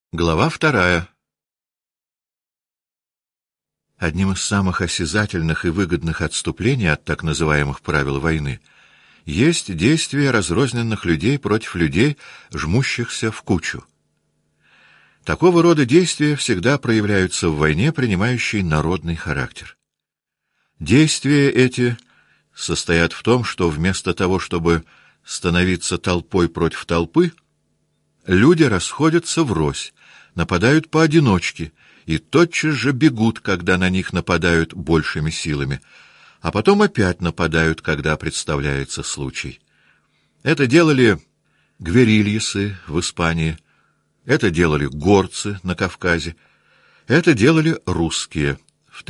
Глава 2. Одним из самых осязательных и выгодных отступлений от так называемых правил войны есть действие разрозненных людей против людей, жмущихся в кучу. Такого рода действия всегда проявляются в войне, принимающей народный характер. Действия эти состоят в том, что вместо того, чтобы становиться толпой против толпы, люди расходятся врозь, нападают поодиночке и тотчас же бегут, когда на них нападают большими силами, а потом опять нападают, когда представляется случай. Это делали гверильесы в Испании, это делали горцы на Кавказе, это делали русские в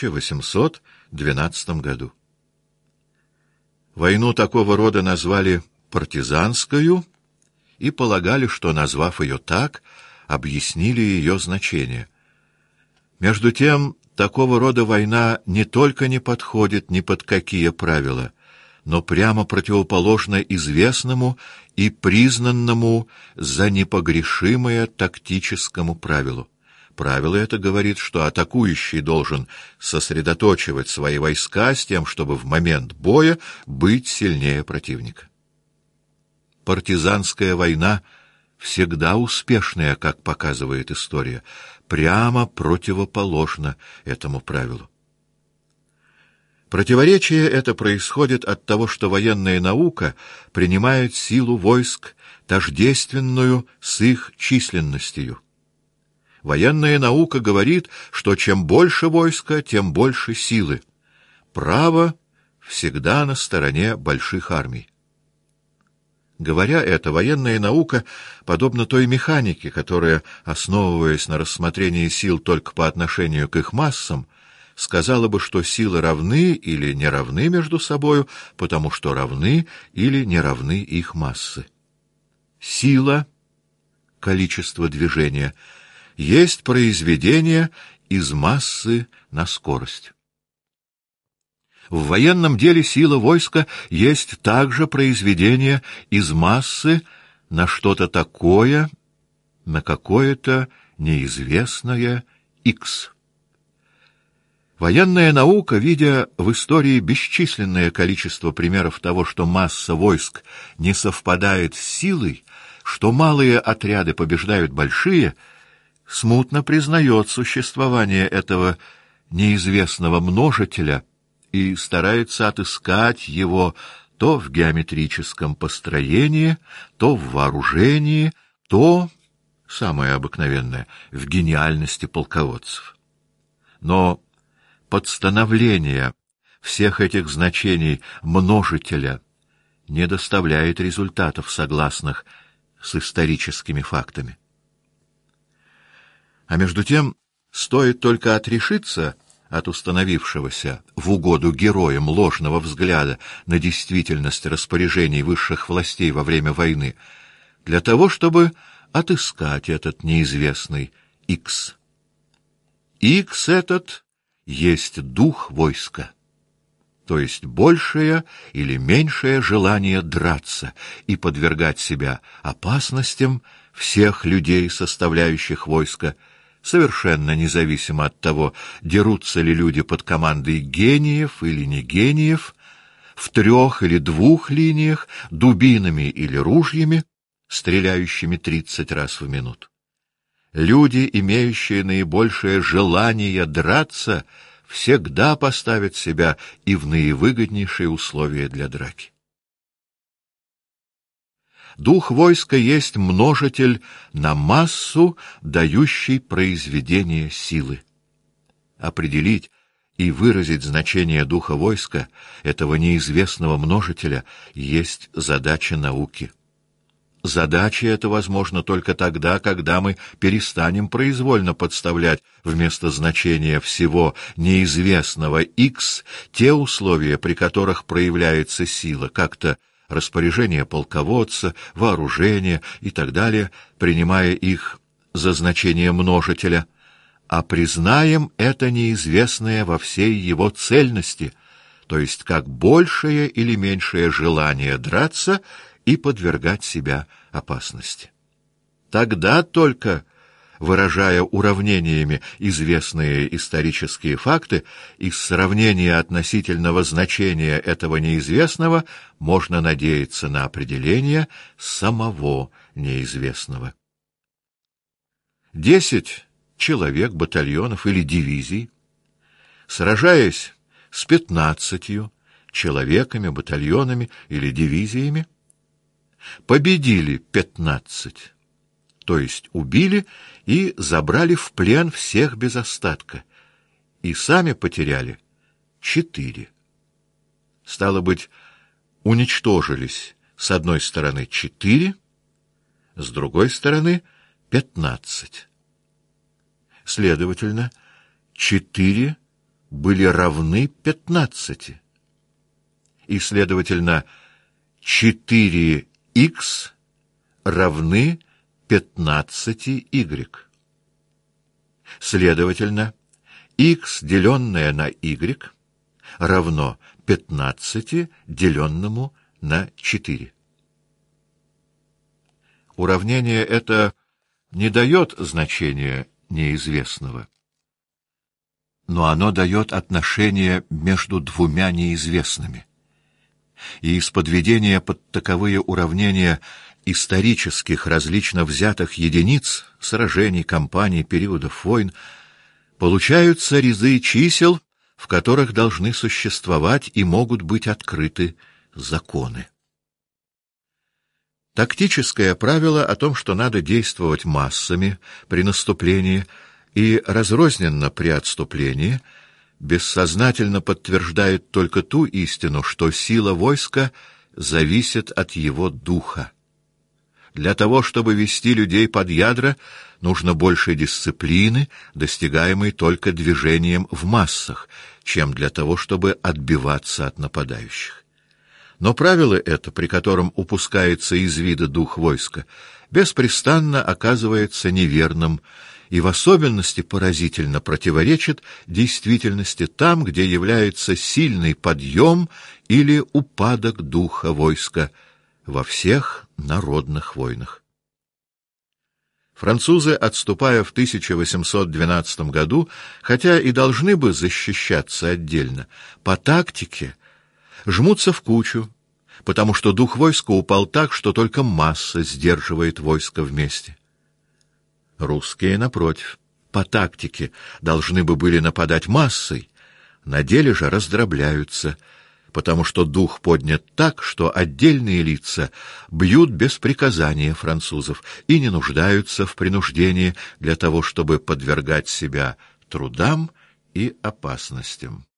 1812 году. Войну такого рода назвали партизанскою и полагали, что, назвав ее так, объяснили ее значение. Между тем, такого рода война не только не подходит ни под какие правила, но прямо противоположна известному и признанному за непогрешимое тактическому правилу. Правило это говорит, что атакующий должен сосредоточивать свои войска с тем, чтобы в момент боя быть сильнее противника. Партизанская война всегда успешная, как показывает история, прямо противоположна этому правилу. Противоречие это происходит от того, что военная наука принимает силу войск тождественную с их численностью. Военная наука говорит, что чем больше войска, тем больше силы. Право всегда на стороне больших армий. Говоря это, военная наука подобна той механике, которая, основываясь на рассмотрении сил только по отношению к их массам, сказала бы, что силы равны или не равны между собою, потому что равны или не равны их массы. Сила, количество движения, есть произведение из массы на скорость. В военном деле сила войска есть также произведение из массы на что-то такое, на какое-то неизвестное X. Военная наука, видя в истории бесчисленное количество примеров того, что масса войск не совпадает с силой, что малые отряды побеждают большие, смутно признает существование этого неизвестного множителя и старается отыскать его то в геометрическом построении, то в вооружении, то, самое обыкновенное, в гениальности полководцев. Но подстановление всех этих значений множителя не доставляет результатов, согласных с историческими фактами. А между тем, стоит только отрешиться от установившегося в угоду героям ложного взгляда на действительность распоряжений высших властей во время войны, для того, чтобы отыскать этот неизвестный X. X этот есть дух войска, то есть большее или меньшее желание драться и подвергать себя опасностям всех людей, составляющих войско, совершенно независимо от того, дерутся ли люди под командой гениев или не гениев, в 3 или 2 линиях, дубинами или ружьями, стреляющими 30 раз в минуту. Люди, имеющие наибольшее желание драться, всегда поставят себя и в наивыгоднейшие условия для драки. Дух войска есть множитель на массу, дающий произведение силы. Определить и выразить значение духа войска, этого неизвестного множителя, есть задача науки. Задача эта возможна только тогда, когда мы перестанем произвольно подставлять вместо значения всего неизвестного X те условия, при которых проявляется сила, как-то распоряжение полководца, вооружение и так далее, принимая их за значение множителя, а признаем это неизвестное во всей его цельности, то есть как большее или меньшее желание драться и подвергать себя опасности. Тогда только выражая уравнениями известные исторические факты, из сравнения относительного значения этого неизвестного можно надеяться на определение самого неизвестного. 10 человек, батальонов или дивизий, сражаясь с 15 человеками, батальонами или дивизиями, победили 15, то есть убили и забрали в плен всех без остатка, и сами потеряли 4. Стало быть, уничтожились с одной стороны 4, с другой стороны 15. Следовательно, 4 были равны 15. И, следовательно, 4х равны 15y. Следовательно, x, деленное на y, равно 15, деленному на 4. Уравнение это не дает значения неизвестного, но оно дает отношение между двумя неизвестными. И из подведения под таковые уравнения исторических различно взятых единиц, сражений, кампаний, периодов войн, получаются ряды чисел, в которых должны существовать и могут быть открыты законы. Тактическое правило о том, что надо действовать массами при наступлении и разрозненно при отступлении, бессознательно подтверждает только ту истину, что сила войска зависит от его духа. Для того, чтобы вести людей под ядра, нужно больше дисциплины, достигаемой только движением в массах, чем для того, чтобы отбиваться от нападающих. Но правило это, при котором упускается из вида дух войска, беспрестанно оказывается неверным и в особенности поразительно противоречит действительности там, где является сильный подъем или упадок духа войска во всех народных войнах. Французы, отступая в 1812 году, хотя и должны бы защищаться отдельно, по тактике жмутся в кучу, потому что дух войска упал так, что только масса сдерживает войско вместе. Русские, напротив, по тактике должны бы были нападать массой, на деле же раздробляются, потому что дух поднят так, что отдельные лица бьют без приказания французов и не нуждаются в принуждении для того, чтобы подвергать себя трудам и опасностям.